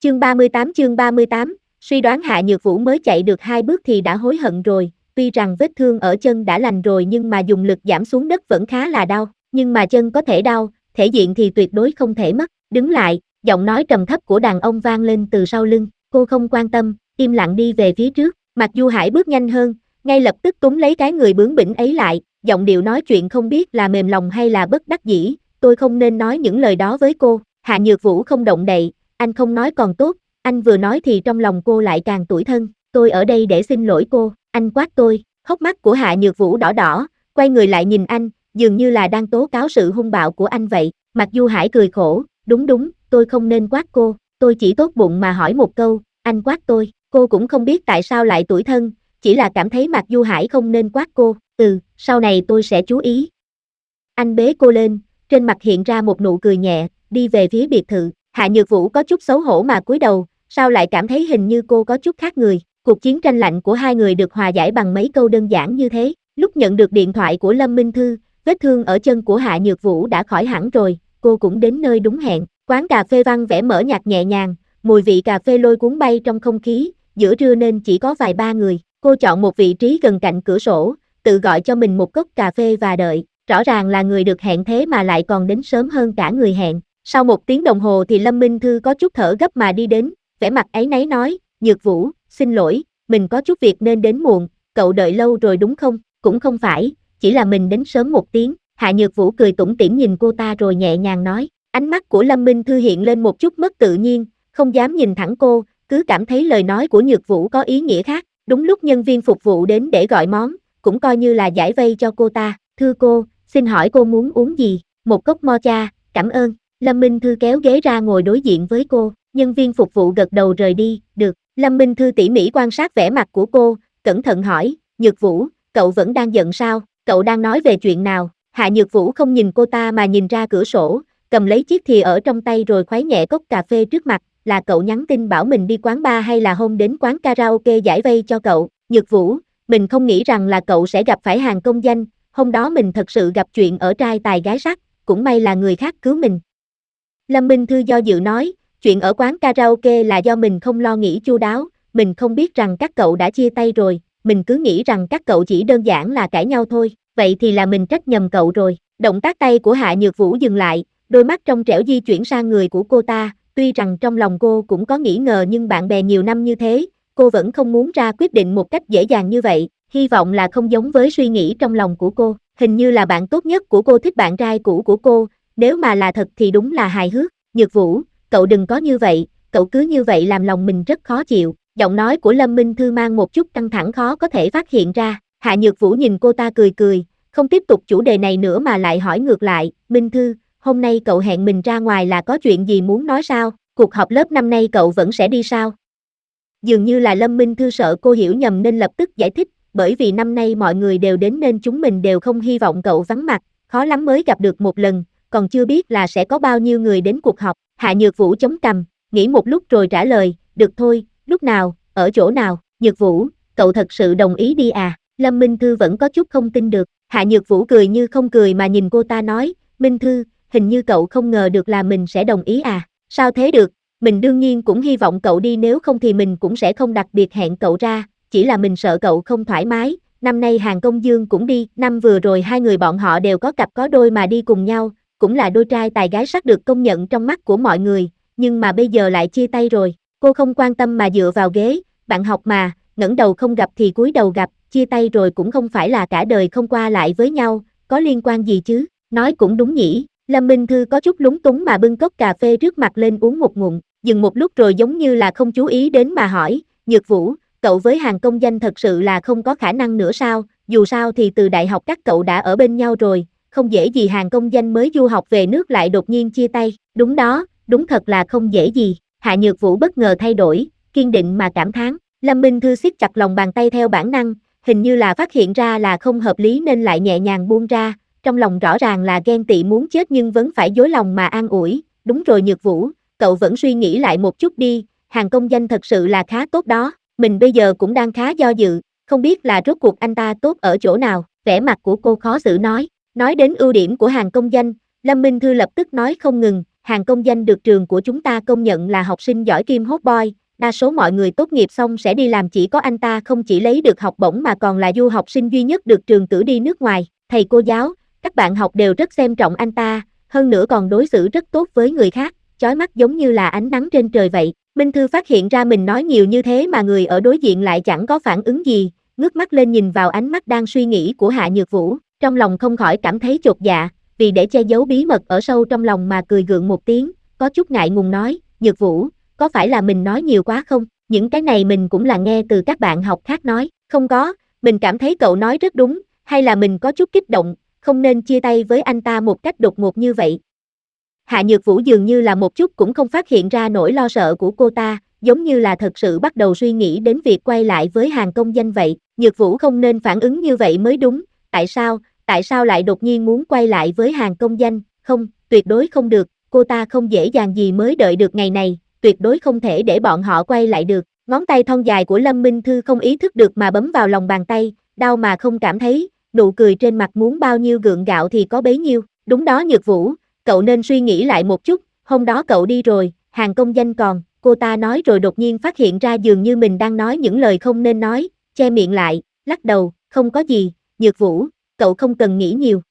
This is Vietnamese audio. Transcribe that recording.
Chương 38, suy đoán Hạ Nhược Vũ mới chạy được 2 bước thì đã hối hận rồi, tuy rằng vết thương ở chân đã lành rồi nhưng mà dùng lực giảm xuống đất vẫn khá là đau, nhưng mà chân có thể đau, thể diện thì tuyệt đối không thể mất. Đứng lại, giọng nói trầm thấp của đàn ông vang lên từ sau lưng, cô không quan tâm, im lặng đi về phía trước. Mặc Du Hải bước nhanh hơn, ngay lập tức túm lấy cái người bướng bỉnh ấy lại, giọng điệu nói chuyện không biết là mềm lòng hay là bất đắc dĩ, tôi không nên nói những lời đó với cô. Hạ Nhược Vũ không động đậy, anh không nói còn tốt, anh vừa nói thì trong lòng cô lại càng tủi thân, tôi ở đây để xin lỗi cô, anh quát tôi. Hốc mắt của Hạ Nhược Vũ đỏ đỏ, quay người lại nhìn anh, dường như là đang tố cáo sự hung bạo của anh vậy. Mặc Du Hải cười khổ, đúng, tôi không nên quát cô, tôi chỉ tốt bụng mà hỏi một câu, anh quát tôi. Cô cũng không biết tại sao lại tủi thân, chỉ là cảm thấy Mạc Du Hải không nên quát cô, sau này tôi sẽ chú ý. Anh bế cô lên, trên mặt hiện ra một nụ cười nhẹ, đi về phía biệt thự. Hạ Nhược Vũ có chút xấu hổ mà cúi đầu, sao lại cảm thấy hình như cô có chút khác người. Cuộc chiến tranh lạnh của hai người được hòa giải bằng mấy câu đơn giản như thế. Lúc nhận được điện thoại của Lâm Minh Thư, vết thương ở chân của Hạ Nhược Vũ đã khỏi hẳn rồi, cô cũng đến nơi đúng hẹn. Quán cà phê vang vẻ mở nhạc nhẹ nhàng, mùi vị cà phê lôi cuốn bay trong không khí, giữa trưa nên chỉ có vài ba người. Cô chọn một vị trí gần cạnh cửa sổ, tự gọi cho mình một cốc cà phê và đợi. Rõ ràng là người được hẹn thế mà lại còn đến sớm hơn cả người hẹn. Sau 1 tiếng đồng hồ thì Lâm Minh Thư có chút thở gấp mà đi đến, vẻ mặt áy náy nói, Nhược Vũ, xin lỗi, mình có chút việc nên đến muộn, cậu đợi lâu rồi đúng không? Cũng không phải, chỉ là mình đến sớm 1 tiếng. Hạ Nhược Vũ cười tủm tỉm nhìn cô ta rồi nhẹ nhàng nói. Ánh mắt của Lâm Minh Thư hiện lên một chút mất tự nhiên, không dám nhìn thẳng cô, cứ cảm thấy lời nói của Nhược Vũ có ý nghĩa khác. Đúng lúc nhân viên phục vụ đến để gọi món, cũng coi như là giải vây cho cô ta. Thưa cô, xin hỏi cô muốn uống gì? Một cốc mocha, cảm ơn. Lâm Minh Thư kéo ghế ra ngồi đối diện với cô, nhân viên phục vụ gật đầu rời đi, được. Lâm Minh Thư tỉ mỉ quan sát vẻ mặt của cô, cẩn thận hỏi, Nhược Vũ, cậu vẫn đang giận sao? Cậu đang nói về chuyện nào? Hạ Nhược Vũ không nhìn cô ta mà nhìn ra cửa sổ, cầm lấy chiếc thìa ở trong tay rồi khuấy nhẹ cốc cà phê trước mặt, là cậu nhắn tin bảo mình đi quán bar hay là hôm đến quán karaoke giải vây cho cậu? Nhược Vũ, mình không nghĩ rằng là cậu sẽ gặp phải hàng công danh, hôm đó mình thật sự gặp chuyện ở trai tài gái sắc, cũng may là người khác cứu mình. Lâm Minh Thư do dự nói, chuyện ở quán karaoke là do mình không lo nghĩ chu đáo, mình không biết rằng các cậu đã chia tay rồi, mình cứ nghĩ rằng các cậu chỉ đơn giản là cãi nhau thôi, vậy thì là mình trách nhầm cậu rồi. Động tác tay của Hạ Nhược Vũ dừng lại, đôi mắt trong trẻo di chuyển sang người của cô ta, tuy rằng trong lòng cô cũng có nghi ngờ nhưng bạn bè nhiều năm như thế, cô vẫn không muốn ra quyết định một cách dễ dàng như vậy, hy vọng là không giống với suy nghĩ trong lòng của cô, hình như là bạn tốt nhất của cô thích bạn trai cũ của cô, nếu mà là thật thì đúng là hài hước. Nhược Vũ, cậu đừng có như vậy, cậu cứ như vậy làm lòng mình rất khó chịu. Giọng nói của Lâm Minh Thư mang một chút căng thẳng khó có thể phát hiện ra. Hạ Nhược Vũ nhìn cô ta cười cười, không tiếp tục chủ đề này nữa mà lại hỏi ngược lại, Minh Thư, hôm nay cậu hẹn mình ra ngoài là có chuyện gì muốn nói sao? Cuộc họp lớp năm nay cậu vẫn sẽ đi sao? Dường như là Lâm Minh Thư sợ cô hiểu nhầm nên lập tức giải thích, bởi vì năm nay mọi người đều đến nên chúng mình đều không hy vọng cậu vắng mặt, khó lắm mới gặp được một lần, còn chưa biết là sẽ có bao nhiêu người đến cuộc họp. Hạ Nhược Vũ chống cằm, nghĩ một lúc rồi trả lời, được thôi, lúc nào, ở chỗ nào? Nhược Vũ, cậu thật sự đồng ý đi à? Lâm Minh Thư vẫn có chút không tin được. Hạ Nhược Vũ cười như không cười mà nhìn cô ta nói, Minh Thư, hình như cậu không ngờ được là mình sẽ đồng ý à? Sao thế được? Mình đương nhiên cũng hy vọng cậu đi, nếu không thì mình cũng sẽ không đặc biệt hẹn cậu ra, chỉ là mình sợ cậu không thoải mái. Năm nay Hàn Công Dương cũng đi, năm vừa rồi hai người bọn họ đều có cặp có đôi mà đi cùng nhau, cũng là đôi trai tài gái sắc được công nhận trong mắt của mọi người, nhưng mà bây giờ lại chia tay rồi. Cô không quan tâm mà dựa vào ghế, bạn học mà, ngẩng đầu không gặp thì cúi đầu gặp, chia tay rồi cũng không phải là cả đời không qua lại với nhau, có liên quan gì chứ? Nói cũng đúng nhỉ. Lâm Minh Thư có chút lúng túng mà bưng cốc cà phê trước mặt lên uống một ngụm, dừng một lúc rồi giống như là không chú ý đến mà hỏi, Nhược Vũ, cậu với Hàn Công Danh thật sự là không có khả năng nữa sao? Dù sao thì từ đại học các cậu đã ở bên nhau rồi, không dễ gì Hàn Công Danh mới du học về nước lại đột nhiên chia tay. Đúng đó, đúng thật là không dễ gì. Hạ Nhược Vũ bất ngờ thay đổi, kiên định mà cảm thán. Lâm Minh Thư siết chặt lòng bàn tay theo bản năng, hình như là phát hiện ra là không hợp lý nên lại nhẹ nhàng buông ra, trong lòng rõ ràng là ghen tị muốn chết nhưng vẫn phải dối lòng mà an ủi. Đúng rồi Nhược Vũ, cậu vẫn suy nghĩ lại một chút đi, Hàn Công Danh thật sự là khá tốt đó, mình bây giờ cũng đang khá do dự, không biết là rốt cuộc anh ta tốt ở chỗ nào. Vẻ mặt của cô khó xử nói đến ưu điểm của Hàn Công Danh, Lâm Minh Thư lập tức nói không ngừng, hàng công danh được trường của chúng ta công nhận là học sinh giỏi kim hot boy, đa số mọi người tốt nghiệp xong sẽ đi làm, chỉ có anh ta không chỉ lấy được học bổng mà còn là du học sinh duy nhất được trường cử đi nước ngoài, thầy cô giáo, các bạn học đều rất xem trọng anh ta, hơn nữa còn đối xử rất tốt với người khác, chói mắt giống như là ánh nắng trên trời vậy. Minh Thư phát hiện ra mình nói nhiều như thế mà người ở đối diện lại chẳng có phản ứng gì, ngước mắt lên nhìn vào ánh mắt đang suy nghĩ của Hạ Nhược Vũ, trong lòng không khỏi cảm thấy chột dạ, vì để che giấu bí mật ở sâu trong lòng mà cười gượng một tiếng, có chút ngại ngùng nói, Nhược Vũ, có phải là mình nói nhiều quá không? Những cái này mình cũng là nghe từ các bạn học khác nói, không có, mình cảm thấy cậu nói rất đúng, hay là mình có chút kích động, không nên chia tay với anh ta một cách đột ngột như vậy. Hạ Nhược Vũ dường như là một chút cũng không phát hiện ra nỗi lo sợ của cô ta, giống như là thật sự bắt đầu suy nghĩ đến việc quay lại với hàng công danh vậy. Nhược Vũ không nên phản ứng như vậy mới đúng, tại sao lại đột nhiên muốn quay lại với hàng công danh, không, tuyệt đối không được, cô ta không dễ dàng gì mới đợi được ngày này, tuyệt đối không thể để bọn họ quay lại được. Ngón tay thon dài của Lâm Minh Thư không ý thức được mà bấm vào lòng bàn tay, đau mà không cảm thấy, nụ cười trên mặt muốn bao nhiêu gượng gạo thì có bấy nhiêu, đúng đó Nhược Vũ, cậu nên suy nghĩ lại một chút, hôm đó cậu đi rồi, hàng công danh còn, cô ta nói rồi đột nhiên phát hiện ra dường như mình đang nói những lời không nên nói, che miệng lại, lắc đầu, không có gì, Nhược Vũ, cậu không cần nghĩ nhiều,